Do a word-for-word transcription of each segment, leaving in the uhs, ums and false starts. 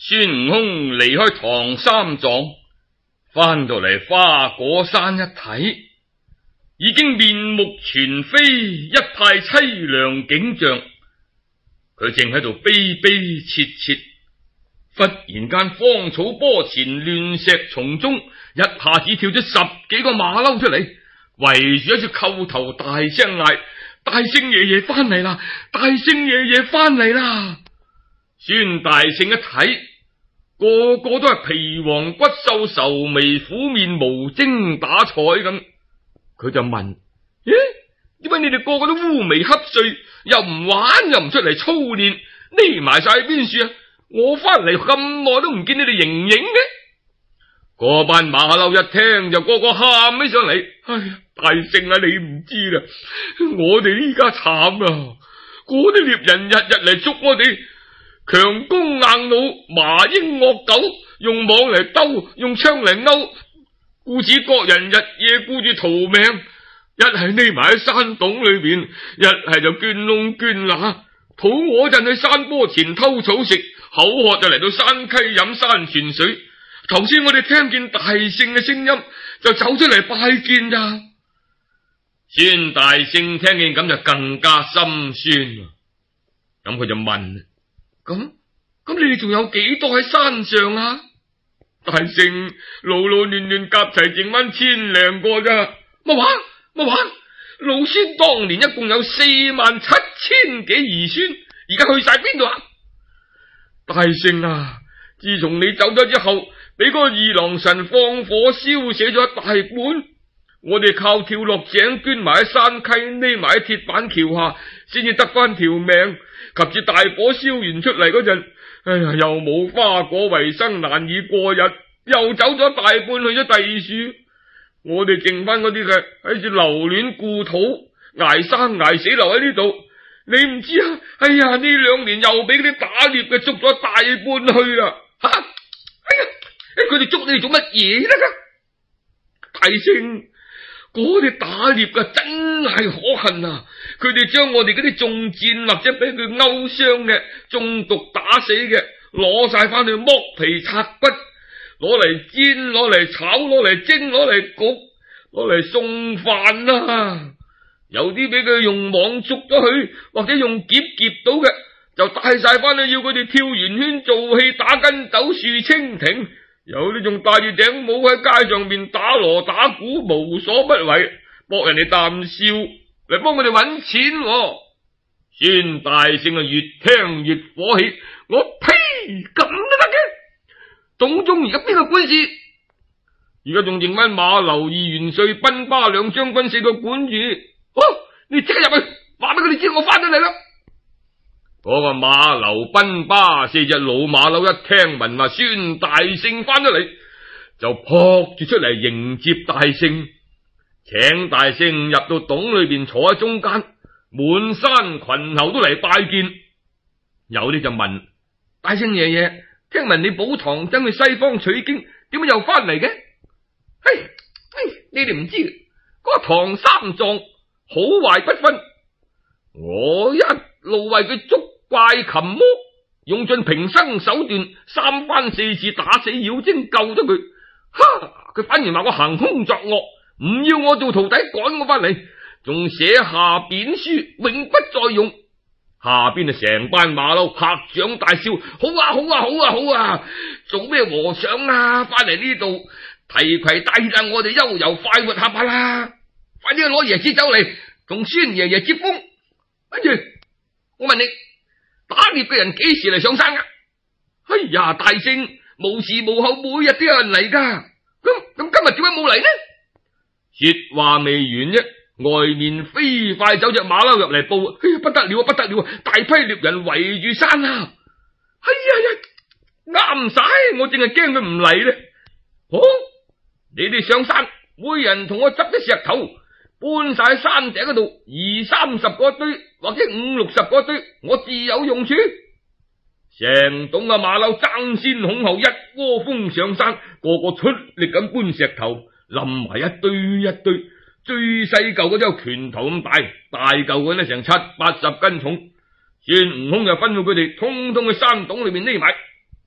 孫悟空離開唐三藏，翻到嚟花果山一睇，已經面目全非，一派凄涼景象。佢正喺度悲悲切切，忽然間荒草坡前亂石叢中，一下子跳咗十幾個馬騮出嚟，圍住一隻叩頭，大聲嗌：大聖爺爺翻嚟啦！大聖爺爺翻嚟啦！孫大聖一睇，個個都係皮黃骨瘦、愁眉苦面、無精打采咁。佢就問：咦，點解你哋個個都烏眉瞌睡，又唔玩又唔出嚟操練，匿埋晒喺邊處啊？我翻嚟咁耐都唔見你哋形影嘅。嗰班馬騮一聽就個個喊起上嚟：哎呀，大聖啊，你唔知啦，我哋依家慘啊！嗰啲獵人日日嚟捉我哋，強弓硬弩、麻鷹惡狗，用網嚟兜，用槍嚟勾，故此各人日夜顧住逃命，一係匿埋喺山洞裏邊，一係就捐窿捐罅，肚餓陣去山坡前偷草食，口渴就嚟到山溪飲山泉水。頭先我哋聽見大聖嘅聲音，就走出嚟拜見咋。孫大聖聽見咁就更加心酸，咁佢就問：咁咁你哋仲有幾多喺山上啊？大聖，老老亂亂夾齊剩翻千零個咋？乜話乜話？老孫當年一共有四萬七千幾兒孫，而家去晒邊度啊？大聖啊，自從你走咗之後，俾嗰個二郎神放火燒死咗一大半，我哋靠跳落井，捐埋喺山溪，匿埋喺鐵板橋下，先至得翻條命。及至大火燒完出嚟嗰陣，哎呀，又冇花果為生，難以過日，又走咗大半去咗第二處。我哋剩翻嗰啲嘅喺處留戀故土，捱生捱死留喺呢度。你唔知啊？哎呀，呢兩年又俾嗰啲打獵嘅捉咗大半去啦！吓、啊，哎呀，佢哋捉你哋做乜嘢得噶？大聖，嗰啲打獵嘅真係可恨啊！佢哋將我哋嗰啲中箭或者俾佢勾傷嘅、中毒打死嘅，攞晒翻去剝皮拆骨，攞嚟煎、攞嚟炒、攞嚟蒸、攞嚟焗、攞嚟送飯啦。有啲俾佢用網捉咗去，或者用劫劫到嘅，就帶晒翻去要佢哋跳圓圈、做戲、打筋斗、豎蜻蜓。有啲仲戴住頂帽喺街上面打鑼打鼓，無所不為，博人哋啖笑嚟幫佢哋揾錢。孫大聖啊，越聽越火氣，我呸，咁都得嘅？董宗而家邊個管事？而家仲剩翻馬劉二元帥、賓巴兩將軍四個管住。好，你即刻入去，話俾佢哋知我翻咗嚟啦。嗰個馬劉賓巴四隻老馬騮一聽聞話孫大聖翻咗嚟，就撲住出嚟迎接大聖，請大聖入到洞裏邊坐喺中間，滿山群猴都嚟拜見。有啲就問大聖爺爺，聽聞你保唐僧去西方取經，點解又翻嚟嘅？嘿，嘿，你哋唔知嗰個唐三藏好壞不分，我一路為佢捉怪擒魔，用盡平生手段，三番四次打死妖精，救咗佢。哈！佢反而話我行凶作惡，唔要我做徒弟，趕我翻嚟，仲寫下貶書，永不再用。下邊啊，成班馬騮拍掌大笑，好啊好啊好啊好啊！做咩和尚啊？翻嚟呢度提攜帶挈，我哋悠遊快活下吧啦！快啲去攞椰子酒嚟，同孫爺爺接風。跟住我問你，打獵嘅人幾時嚟上山啊？哎呀，大聖，無時無候，每日都有人嚟噶。咁咁今日點解冇嚟呢？說話未完啫，外面飛快走隻馬騮入嚟報，哎呀，不得了啊，不得了啊！大批獵人圍住山啊！哎呀呀，啱晒，我淨係驚佢唔嚟咧。好，你哋上山，每人同我執啲石頭，搬晒喺山頂嗰度，二三十個堆或者五六十個堆，我自有用處。成棟嘅馬騮爭先恐後，一窩蜂上山，個個出力咁搬石頭，冧埋一堆一堆。最細嚿嗰啲有拳頭咁大，大嚿嘅呢成七八十斤重。孫悟空就吩咐佢哋通通去山洞裏面匿埋。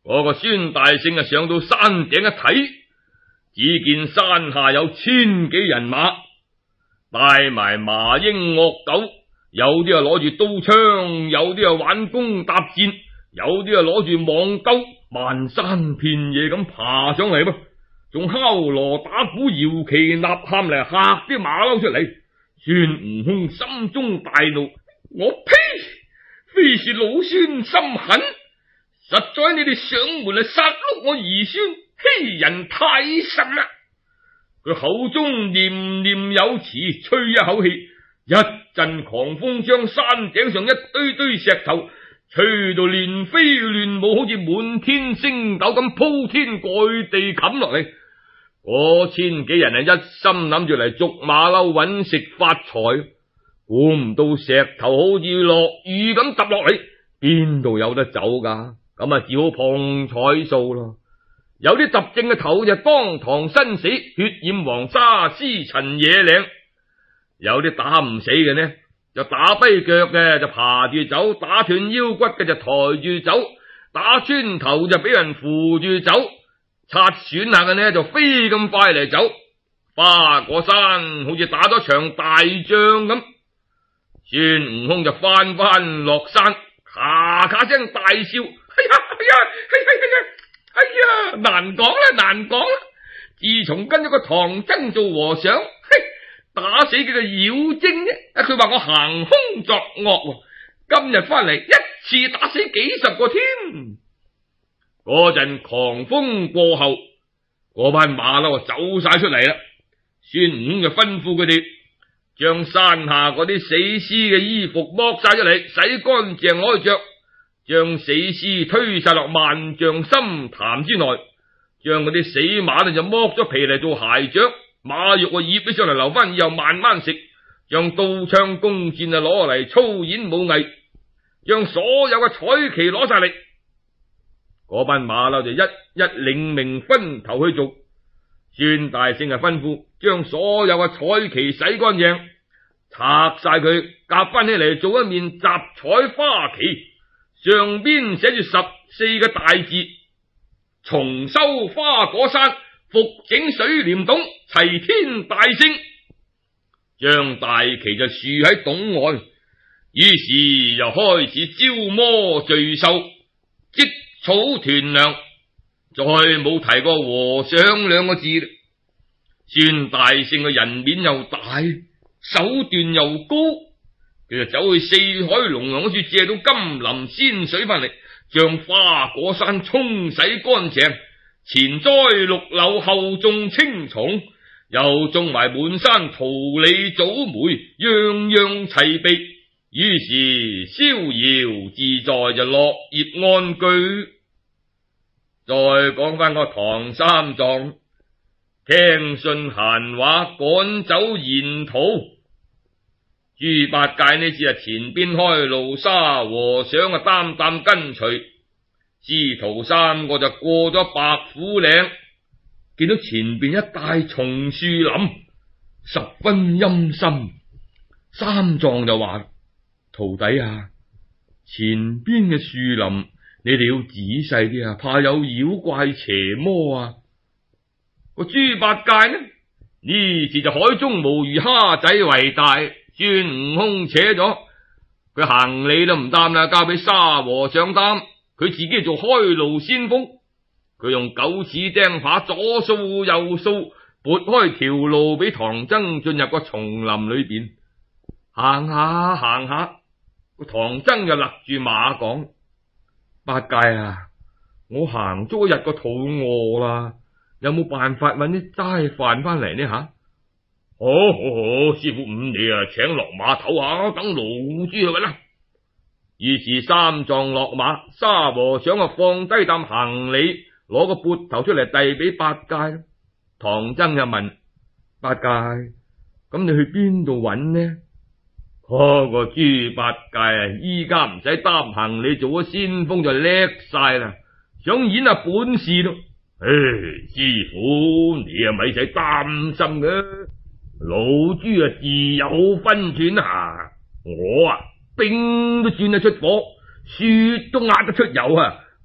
嗰個孫大聖啊上到山頂一睇，只見山下有千幾人馬，帶埋麻鷹惡狗，有啲啊攞住刀槍，有啲啊玩弓搭箭，有啲啊攞住網兜，漫山遍野咁爬上嚟噃，仲敲鑼打鼓、搖旗吶喊嚟嚇啲馬騮出嚟。孫悟空心中大怒，我呸！非是老孫心狠，實在你哋上門嚟殺戮我兒孫，欺人太甚啦！佢口中念念有詞，吹一口氣，一陣狂風將山頂上一堆堆石頭吹到亂飛亂舞，好似滿天星斗咁鋪天蓋地冚落嚟。嗰千幾人啊，一心諗住嚟捉馬騮揾食發財，估唔到石頭好似落雨咁揼落嚟，邊度有得走噶？咁啊，只好碰彩數咯。有啲揼正嘅頭就當堂身死，血染黃沙，屍塵野嶺；有啲打唔死嘅呢，就打跛腳嘅就爬住走，打斷腰骨嘅就抬住走，打穿頭就俾人扶住走，擦損下嘅呢就飛咁快嚟走。花果山好似打咗場大仗咁。孫悟空就翻翻落山，咔咔聲大笑，哎呀哎呀哎呀哎呀哎呀，難講啦難講啦！自從跟咗個唐僧做和尚，嘿，打死佢個妖精啫，佢話我行凶作惡，今日翻嚟一次打死幾十個添。嗰陣狂風過後，嗰班馬騮啊走晒出嚟啦。孫悟空就吩咐佢哋將山下嗰啲死屍嘅衣服剝晒出嚟，洗乾淨攞去着，將死屍推晒落萬丈深潭之內，將嗰啲死馬就剝咗皮嚟做鞋着，馬肉啊醃起上嚟留翻以後慢慢食，將刀槍弓箭啊攞嚟操演武藝，將所有嘅彩旗攞晒嚟。嗰班馬騮就一一領命分頭去做。孫大聖啊吩咐將所有嘅彩旗洗乾淨，拆晒佢，夾翻起嚟做一面雜彩花旗，上邊寫住十四個大字：重修花果山，復整水簾洞，齊天大聖。將大旗就豎喺洞外，於是又開始招魔聚獸，積草屯糧，再冇提過和尚兩個字。孫大聖嘅人面又大，手段又高，佢就走去四海龍王嗰處借到金林仙水翻嚟，將花果山沖洗乾淨，前栽綠柳，後種青松，又種埋滿山桃李棗梅，樣樣齊備，於是逍遙自在，就樂業安居。再講翻個唐三藏，聽信閒話，趕走沿途。豬八戒呢次啊前邊開路，沙和尚啊擔擔跟隨，師徒三個就過咗白虎嶺，見到前邊一大叢樹林，十分陰森。三藏就話：徒弟啊，前邊嘅樹林你哋要仔細啲啊，怕有妖怪邪魔啊！個豬八戒呢，呢次就海中無魚，蝦仔為大，孫悟空扯咗佢行李都唔擔啦，交俾沙和尚擔，佢自己做開路先鋒。佢用九齒釘耙左掃右掃，撥開條路俾唐僧進入個叢林裏邊。行下行下，個唐僧就勒住馬講：八戒啊，我行咗一日個肚餓啦，有冇辦法搵啲齋飯翻嚟呢？吓，好好好，師傅五你啊，請落馬唞下，等老豬去搵啦。於是三藏落馬，沙和尚啊放低擔行李，攞個缽頭出嚟遞俾八戒。唐僧就問八戒：咁你去邊度搵呢？嗰個豬八戒啊，依家唔使擔行李，做咗先鋒就叻晒啦，想演下本事咯。唉，師傅你啊咪使擔心嘅，老豬啊自有分寸啊！我啊兵都轉得出火，雪都壓得出油啊！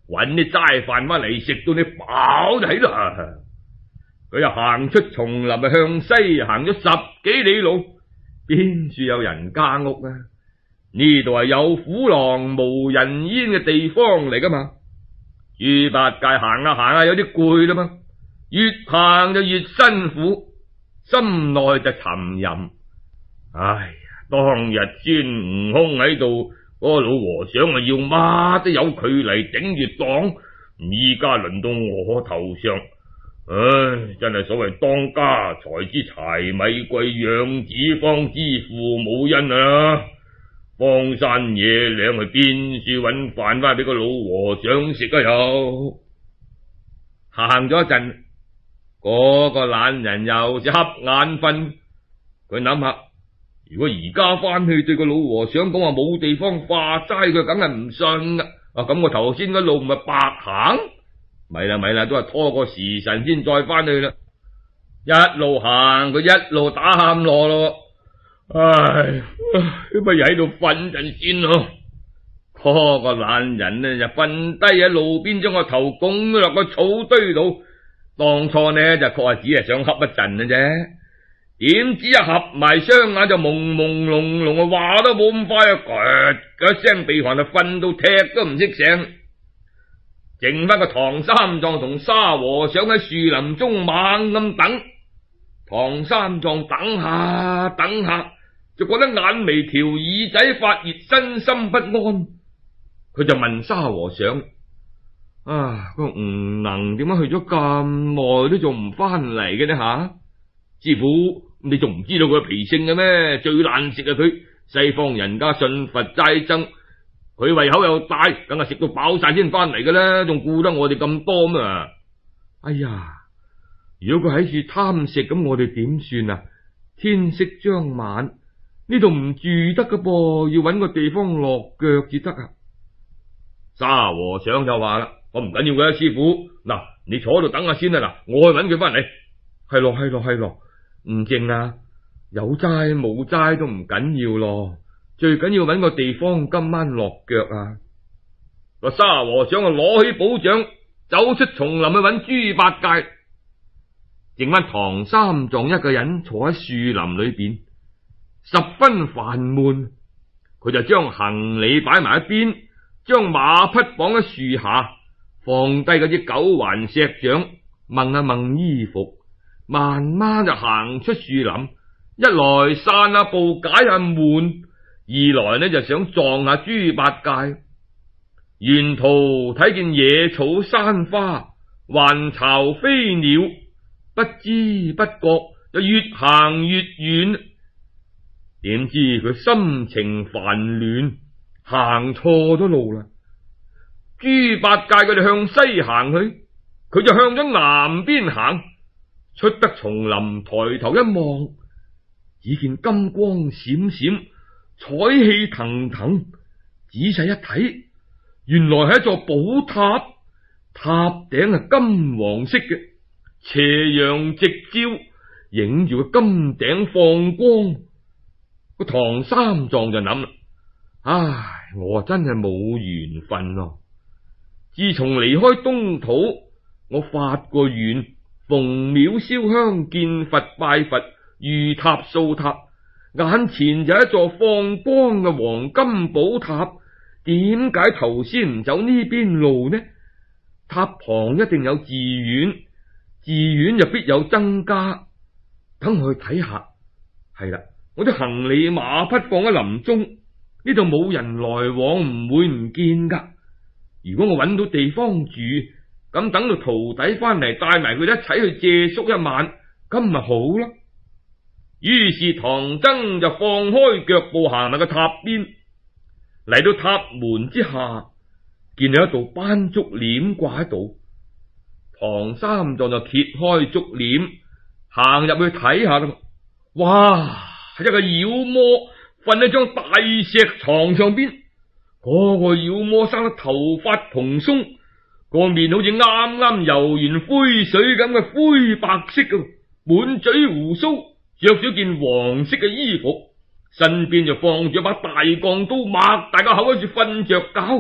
搵啲齋飯翻嚟食到你飽就係啦。佢又行出叢林，啊向西行咗十幾里路，邊處有人家屋啊？呢度係有虎狼無人煙嘅地方嚟噶嘛？豬八戒行下行下有啲攰啦嘛，越行就越辛苦，心內就沉吟。唉呀，當日孫悟空喺度，嗰個老和尚啊要乜都有佢嚟頂住擋，依家輪到我頭上。唉，真係所謂當家才知柴米貴，養子方知父母恩啊！荒山野嶺去邊處搵飯翻俾個老和尚食啊？又行咗一陣，嗰個懶人又是瞌眼瞓。佢諗下，如果而家翻去對個老和尚講話冇地方化齋，佢梗係唔信噶。啊，咁我頭先嗰路唔係白行？咪啦咪啦，都係拖個時辰先再翻去啦。一路行，佢一路打喊羅咯。唉，咁咪喺度瞓陣先咯。嗰個懶人呢就瞓低喺路邊，將個頭拱咗落個草堆度。當初呢就確係只係想瞌一陣嘅啫，點知一合埋雙眼就朦朦朧朧啊，話都冇咁快啊，嗰一聲鼻鼾就瞓到踢都唔識醒。剩翻個唐三藏同沙和尚喺樹林中猛咁等。唐三藏等下等下，就覺得眼眉條耳仔發熱，身心不安。佢就問沙和尚：啊，個吳能點解去咗咁耐都仲唔翻嚟嘅呢？吓、啊，師傅，你仲唔知道佢脾性嘅咩？最難食啊佢！西方人家信佛齋僧，佢胃口又大，梗係食到飽晒先翻嚟嘅啦，仲顧得我哋咁多嘛？哎呀，如果佢喺處貪食，咁我哋點算啊？天色將晚，呢度唔住得噶噃，要搵個地方落腳至得啊！沙和尚就話啦：我唔緊要嘅，師傅，嗱，你坐喺度等下先啦，嗱，我去搵佢翻嚟。係咯係咯係咯，唔正啊，有齋冇齋都唔緊要咯，最緊要搵個地方今晚落腳啊！個沙和尚啊攞起寶杖，走出叢林去搵豬八戒，剩翻唐三藏一個人坐喺樹林裏邊，十分煩悶。佢就將行李擺埋一邊，將馬匹綁喺樹下，放低嗰啲九環石掌，掹一掹衣服，慢慢就行出樹林。一來散下步解下悶，二來呢就想撞下豬八戒。沿途睇見野草山花，環巢飛鳥，不知不覺就越行越遠。點知佢心情煩亂，行錯咗路啦。豬八戒佢哋向西行去，佢就向咗南邊行。出得叢林，抬頭一望，只見金光閃閃，彩氣騰騰。仔細一睇，原來係一座寶塔，塔頂係金黃色嘅，斜陽直照，影住個金頂放光。個唐三藏就諗啦：唉，我真係冇緣分咯。自從離開東土，我發過願，逢廟燒香，見佛拜佛，遇塔掃塔，眼前就一座放光嘅黃金寶塔。點解頭先唔走呢邊路呢？塔旁一定有寺院，寺院就必有僧家。等我去睇下。係啦，我啲行李馬匹放喺林中，呢度冇人來往，唔會唔見噶。如果我搵到地方住，咁等到徒弟翻嚟，帶埋佢哋一齊去借宿一晚，咁咪好咯。於是唐僧就放開腳步行埋個塔邊，嚟到塔門之下，見到一道斑竹簾掛喺度。唐三藏就揭開竹簾，行入去睇下啦。哇！係一個妖魔瞓喺張大石床上邊。嗰個妖魔生得頭髮蓬鬆，個面好似啱啱游完灰水咁嘅灰白色嘅，滿嘴鬍鬚，着咗件黃色嘅衣服，身邊就放住一把大鋼刀，擘大個口喺度瞓着覺。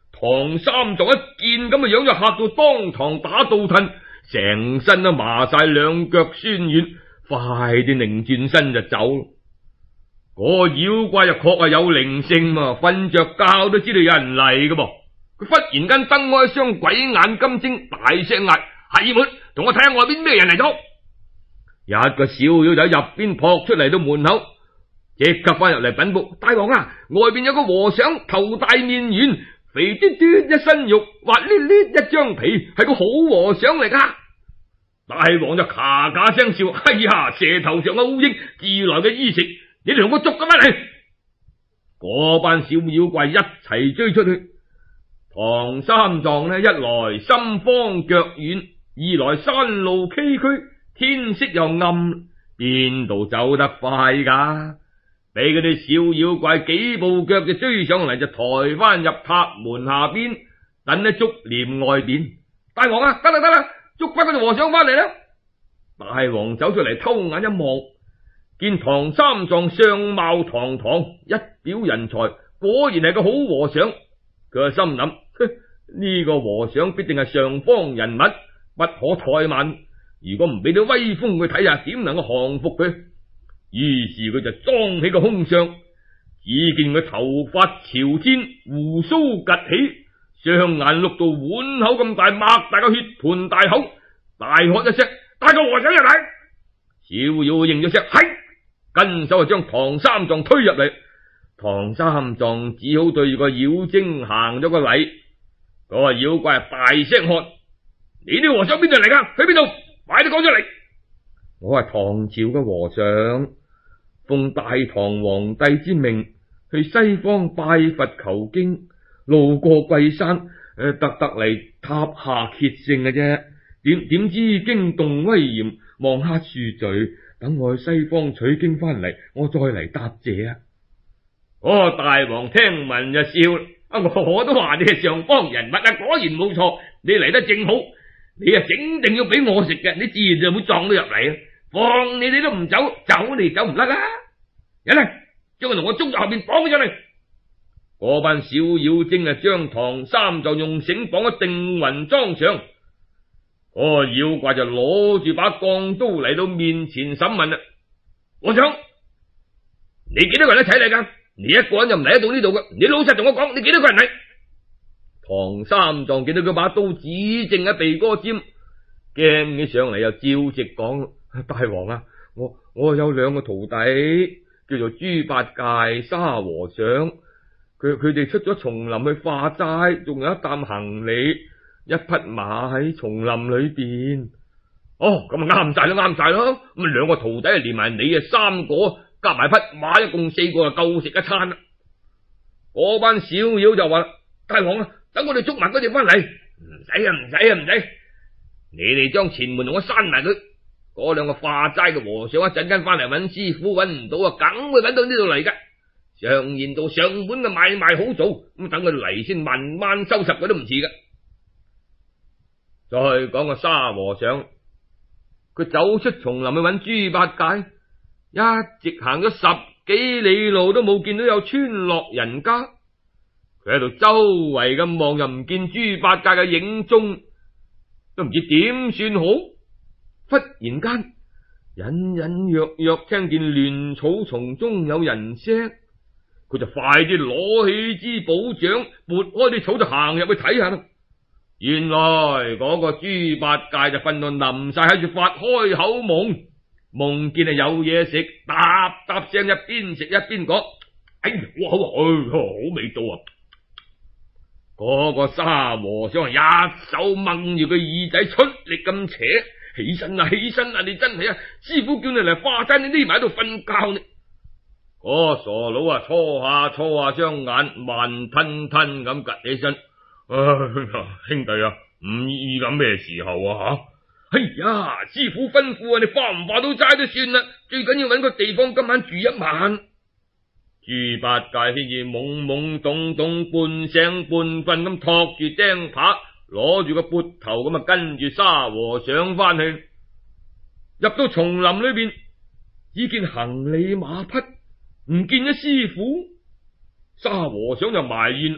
唐三藏一見咁嘅樣就嚇到當堂打倒褪，成身都麻晒，兩腳酸軟，快啲擰轉身就走。嗰、那個妖怪就確係有靈性嘛，瞓着覺都知道有人嚟㗎噃。佢忽然間瞪開一雙鬼眼金睛，大聲嗌：係門，同我睇下外邊咩人嚟咗。一個小妖就喺入邊撲出嚟到門口，即刻翻入嚟稟報：大王啊，外邊有個和尚，頭大面圓，肥嘟嘟一身肉，滑捋捋一張皮，係個好和尚嚟噶。大王就咔咔聲笑：哎呀，蛇頭上嘅烏蠅，自來嘅衣食，你哋同我捉咁乜嚟？嗰班小妖怪一齊追出去。唐三藏呢，一來心慌腳軟，二來山路崎嶇，天色又暗，邊度走得快噶？俾嗰啲小妖怪幾步腳就追上嚟，就抬翻入塔門下邊，等喺竹簾外邊。大王啊，得啦得啦，捉翻嗰條和尚翻嚟啦！大王走出嚟，偷眼一望，見唐三藏相貌堂堂，一表人才，果然係個好和尚。佢心諗：呢個和尚必定係上方人物，不可怠慢。如果唔俾啲威風佢睇下，點能夠降服佢？於是佢就裝起個空相，只見佢頭髮朝天，鬍鬚趷起，雙眼碌到碗口咁大，擘大個血盆大口，大喝一聲：帶個和尚入嚟！小妖應咗聲係，跟手就將唐三藏推入嚟。唐三藏只好對住個妖精行咗個禮。嗰、那個妖怪大聲喝：你啲和尚邊度嚟噶？去邊度？快啲講出嚟！我係唐朝嘅和尚，奉大唐皇帝之命去西方拜佛求經，路過貴山，誒，特特嚟塔下歇性嘅啫。點點知驚動威嚴，望下恕罪，等我去西方取經翻嚟，我再嚟答謝啊！哦，大王聽聞就笑，啊，我都話你係上方人物啊，果然冇錯，你嚟得正好，你啊整定要俾我食嘅，你自然就會撞到入嚟啊！放你哋都唔走，走你走唔甩啦！人嚟，將佢同我捉入後邊綁咗嚟。嗰班小妖精啊，將唐三藏用繩綁喺定雲莊上。嗰個妖怪就攞住把鋼刀嚟到面前審問啦。和尚，你幾多個人一齊嚟噶？你一個人就唔嚟得到呢度噶。你老實同我講，你幾多個人嚟？唐三藏見到佢把刀指正喺鼻哥尖，驚起上嚟又照直講：大王啊，我我有兩個徒弟，叫做豬八戒、沙和尚，佢佢哋出咗叢林去化齋，仲有一擔行李，一匹馬喺叢林裏邊。哦，咁啊啱晒咯，啱晒咯。咁兩個徒弟連埋你啊，三個夾埋匹馬，一共四個就夠食一餐啦。嗰班小妖就話：大王啊，等我哋捉埋佢哋翻嚟。唔使啊，唔使啊，唔使。你哋將前門同我閂埋佢。嗰兩個化齋嘅和尚一陣間翻嚟揾師傅，揾唔到啊，梗會揾到呢度嚟噶。常言道，上門嘅買賣好做，咁等佢嚟先，慢慢收拾佢都唔遲噶。再講個沙和尚，佢走出叢林去揾豬八戒，一直行咗十幾里路都冇見到有村落人家。佢喺度周圍咁望，又唔見豬八戒嘅影蹤，都唔知點算好。忽然間，隱隱約約聽見亂草叢中有人聲，佢就快啲攞起支寶杖，撥開啲草就行入去睇下啦。原來嗰個豬八戒就瞓到冧晒喺度發開口夢，夢見係有嘢食，嗒嗒聲一邊食一邊講：哎呀，哇，好好味道啊！嗰個沙和尚一手掹住個耳仔，出力咁扯。起身啊，起身啊！你真係啊，師傅叫你嚟化齋，你匿埋喺度瞓覺呢。嗰、那個、傻佬啊，搓下搓下雙眼，慢吞吞咁趷起身。唉、哎，兄弟啊，唔依咁咩時候啊吓？哎呀，師傅吩咐啊，你化唔化到齋都算啦，最緊要搵個地方今晚住一晚。豬八戒先至懵懵懂懂，半醒半瞓咁托住釘耙，攞住個缽頭咁啊，跟住沙和尚翻去。入到叢林裏邊，只見行李馬匹唔見咗師傅。沙和尚就埋怨：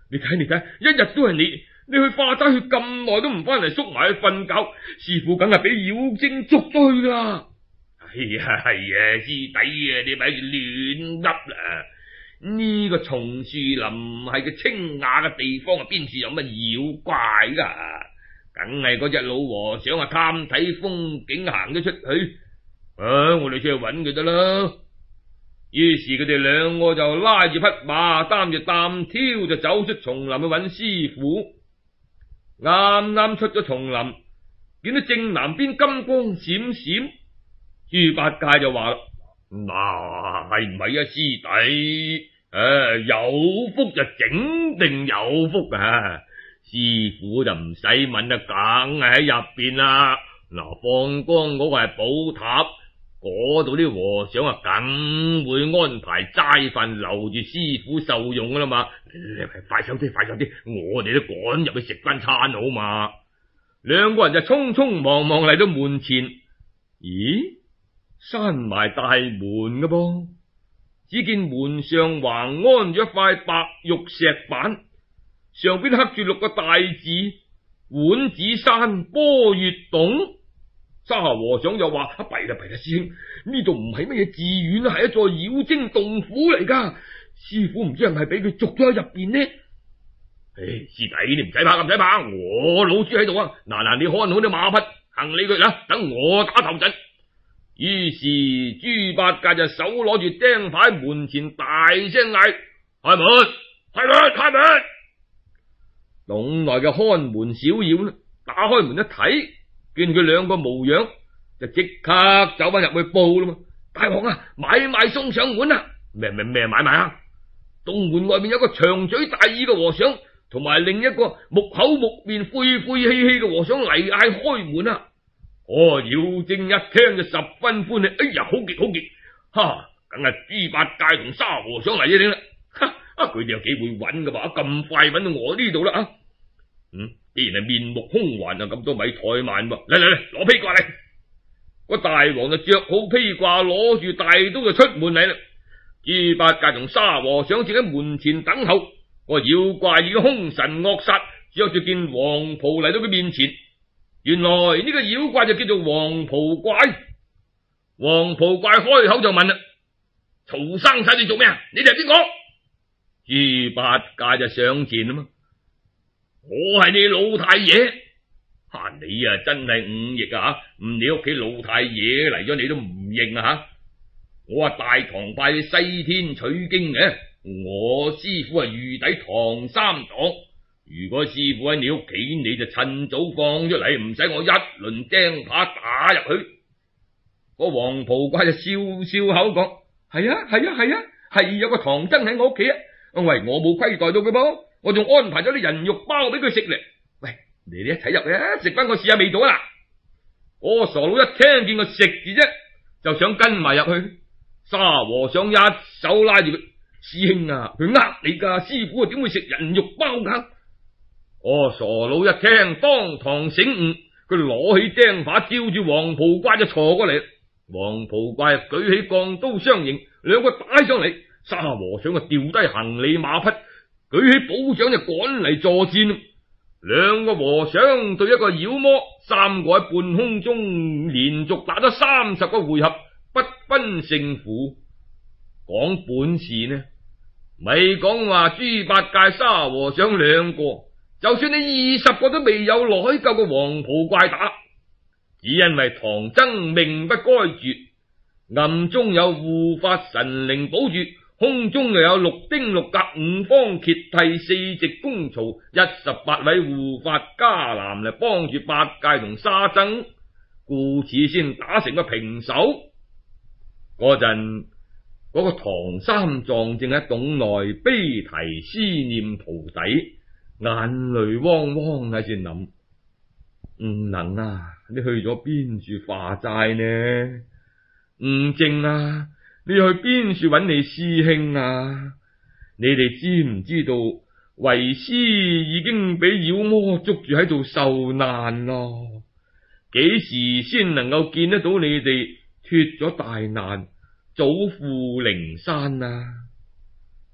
你睇你睇，一日都係你，你去化齋去咁耐都唔翻嚟，縮埋去瞓覺，師傅梗係俾妖精捉咗去噶啦。 係啊係啊，師弟啊，你咪亂噏啦！呢、這個松樹林係個清雅嘅地方啊，邊處有乜妖怪噶？梗係嗰隻老和尚啊，貪睇風景行咗出去。啊，我哋出去揾佢得啦。於是佢哋兩個就拉住匹馬，擔住擔挑就走出叢林去揾師傅。啱啱出咗叢林，見到正南邊金光閃閃，豬八戒就話啦：嗱，係唔係啊，師弟？誒、啊，有福就整定有福啊！師傅就唔使問啦，梗係喺入邊啦。嗱，放光嗰個係寶塔，嗰度啲和尚啊，梗會安排齋飯留住師傅受用噶啦嘛。你快手啲，快手啲，我哋都趕入去食翻餐好嘛。兩個人就匆匆忙忙嚟到門前，咦，閂埋大門噶噃。只見門上橫安咗一塊白玉石板，上邊刻住六個大字：碗子山波月洞。沙和尚就話：啊，弊啦弊啦，師兄，呢度唔係乜嘢寺院啊，係一座妖精洞府嚟噶。師傅唔知係咪俾佢捉咗喺入邊呢？唉，師弟你唔使怕，唔使怕，我老豬喺度啊！嗱嗱，你看好啲馬匹，行李佢啦，等我打頭陣。於是豬八戒就手攞住釘牌，門前大聲嗌：開門，開門，開門！洞內嘅看門小妖呢，打開門一睇，見佢兩個模樣，就即刻走翻入去報啦嘛。大王啊，買賣送上門啊！咩咩咩買賣啊？洞門外面有個長嘴大耳嘅和尚，同埋另一個木口木面晦晦氣氣嘅和尚嚟嗌開門啊！哦，妖精一聽就十分歡喜，哎呀，好極好極，哈，梗係豬八戒同沙和尚嚟啫啦，哈，啊，佢哋有幾會揾噶嘛？咁快揾到我呢度啦啊！嗯，既然係面目兇橫啊，咁多米怠慢喎，嚟嚟嚟，攞披掛嚟！個大王就着好披掛，攞住大刀就出門嚟啦。豬八戒同沙和尚正喺門前等候，個妖怪已經兇神惡煞，只有住件黃袍嚟到佢面前。原來呢個妖怪就叫做黃袍怪。黃袍怪開口就問啦：曹生使你做咩啊？你哋係邊個？豬八戒就上前啦嘛，我係你老太爺。吓，你啊真係忤逆啊吓，唔你屋企老太爺嚟咗你都唔認啊吓。我係大唐派西天取經嘅，我師傅係玉帝唐三藏。如果師傅喺你屋企，你就趁早放出嚟，唔使我一輪釘耙打入去。個黃袍怪就笑笑口講：係啊係啊係啊，係有個唐僧喺我屋企啊。喂，我冇虧待到佢噃，我仲安排咗啲人肉包俾佢食咧。喂，你哋一齊入去啊，食翻個試下味道啊啦！我傻佬一聽見個食字啫，就想跟埋入去。沙和尚一手拉住佢：師兄啊，佢呃你噶，師傅啊點會食人肉包噶？我傻佬一聽，當堂醒悟，佢攞起釘耙，照住黃袍怪就鋤過嚟。黃袍怪舉起鋼刀相迎，兩個打上嚟。沙和尚就掉低行李馬匹，舉起寶掌就趕嚟助戰。兩個和尚對一個妖魔，三個喺半空中連續打咗三十個回合，不分勝負。講本事呢，咪講話豬八戒、沙和尚兩個，就算你二十個都未有耐夠個黃袍怪打，只因為唐僧命不該絕，暗中有護法神靈保住，空中又有六丁六甲五方揭替四席功曹一十八位護法伽藍嚟幫住八戒同沙僧，故此先打成個平手。嗰陣嗰個唐三藏正喺洞內悲啼思念徒弟，眼淚汪汪喺度諗：唔能啊，你去咗邊處化齋呢？唔正啊，你去邊處揾你師兄啊？你哋知唔知道為師已經俾妖魔捉住喺度受難咯？幾時先能夠見得到你哋脫咗大難，早赴靈山啊？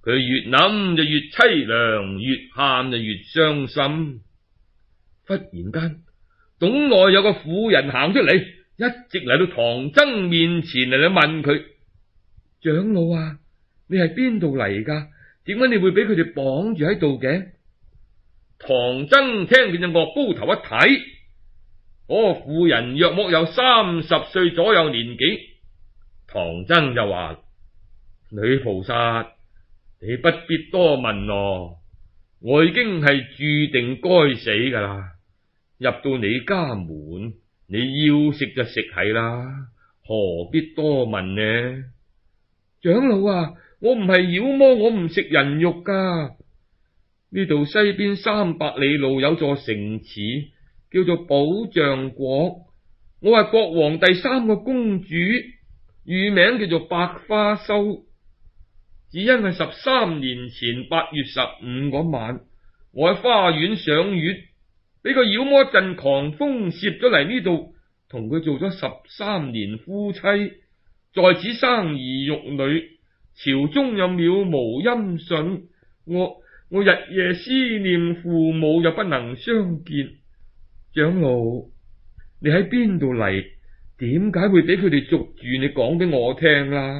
佢越諗就越凄涼，越喊就越傷心。忽然間，洞內有個婦人行出嚟，一直嚟到唐僧面前嚟到問佢：長老啊，你係邊度嚟噶？點解你會俾佢哋綁住喺度嘅？唐僧聽見隻岳高頭一睇，嗰個婦人約莫有三十歲左右年紀。唐僧就話：女菩薩，你不必多問咯，我已經係注定該死噶啦。入到你家門，你要食就食係啦，何必多問呢？長老啊，我唔係妖魔，我唔食人肉噶。呢度西邊三百里路有座城池，叫做寶象國。我係國王第三個公主，乳名叫做百花羞。只因為十三年前八月十五嗰晚，我喺花園賞月，俾個妖魔陣狂風攝咗嚟呢度，同佢做咗十三年夫妻，在此生兒育女，朝中有渺無音訊。我我日夜思念父母，又不能相見。長老，你喺邊度嚟？點解會俾佢哋捉住？你講俾我聽啦。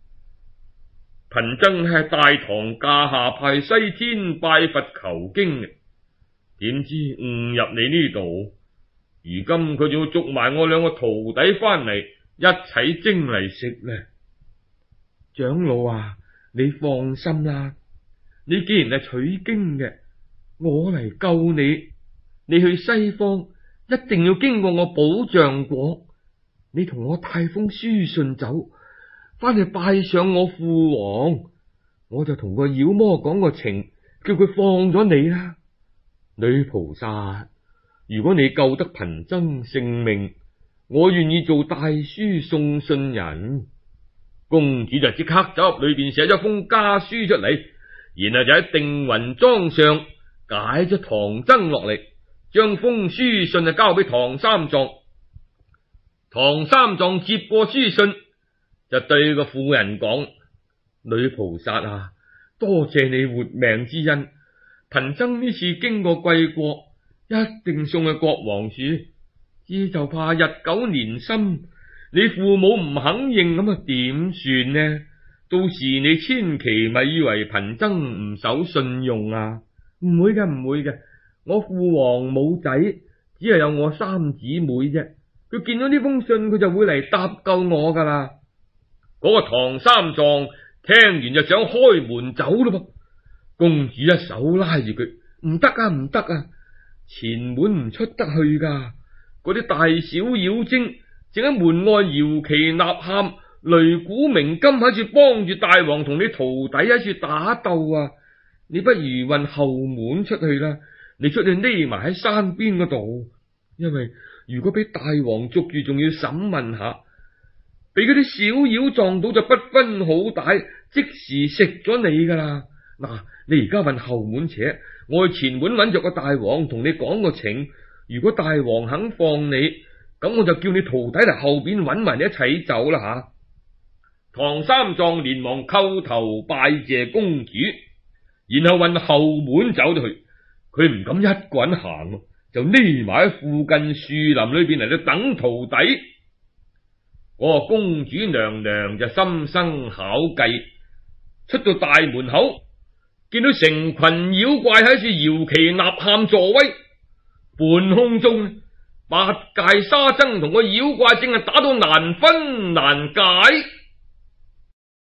貧僧係大唐駕下派西天拜佛求經嘅，點知誤入你呢度，如今佢仲要捉埋我兩個徒弟翻嚟，一齊蒸嚟食呢。長老啊，你放心啦，你既然係取經嘅，我嚟救你，你去西方一定要經過我寶象國，你同我帶封書信走，翻去拜上我父王，我就同個妖魔講個情，叫佢放咗你啦。女菩薩，如果你救得貧僧性命，我願意做帶書送信人。公主就即刻走入裏邊寫咗封家書出嚟，然後就喺定雲莊上解咗唐僧落嚟，將封書信就交俾唐三藏。唐三藏接過書信，就對個婦人講：女菩薩啊，多謝你活命之恩，貧僧呢次經過貴國，一定送去國王處，只就怕日久年深，你父母唔肯認，咁啊點算呢？到時你千祈咪以為貧僧唔守信用啊！唔會嘅，唔會嘅，我父王冇仔，只係有我三姊妹啫。佢見到呢封信，佢就會嚟搭救我噶啦。嗰個唐三藏聽完就想開門走咯噃，公主一手拉住佢：唔得啊，唔得啊，前門唔出得去噶。嗰啲大小妖精正喺門外搖旗吶喊，擂鼓鳴金，喺處幫住大王同你徒弟喺處打鬥啊！你不如運後門出去啦，你出去匿埋喺山邊嗰度，因為如果俾大王捉住，仲要審問下，俾嗰啲小妖撞到就不分好歹，即時食咗你噶啦。嗱，你而家運後門扯，我去前門揾着個大王同你講個情，如果大王肯放你，咁我就叫你徒弟嚟後邊揾埋你一齊走啦吓。唐三藏連忙叩頭拜謝公主，然後運後門走咗去。佢唔敢一個人行，就匿埋喺附近樹林裏邊嚟到等徒弟。嗰個公主娘娘就心生巧計，出到大門口，見到成群妖怪喺處搖旗吶喊助威，半空中八戒沙僧同個妖怪正係打到難分難解。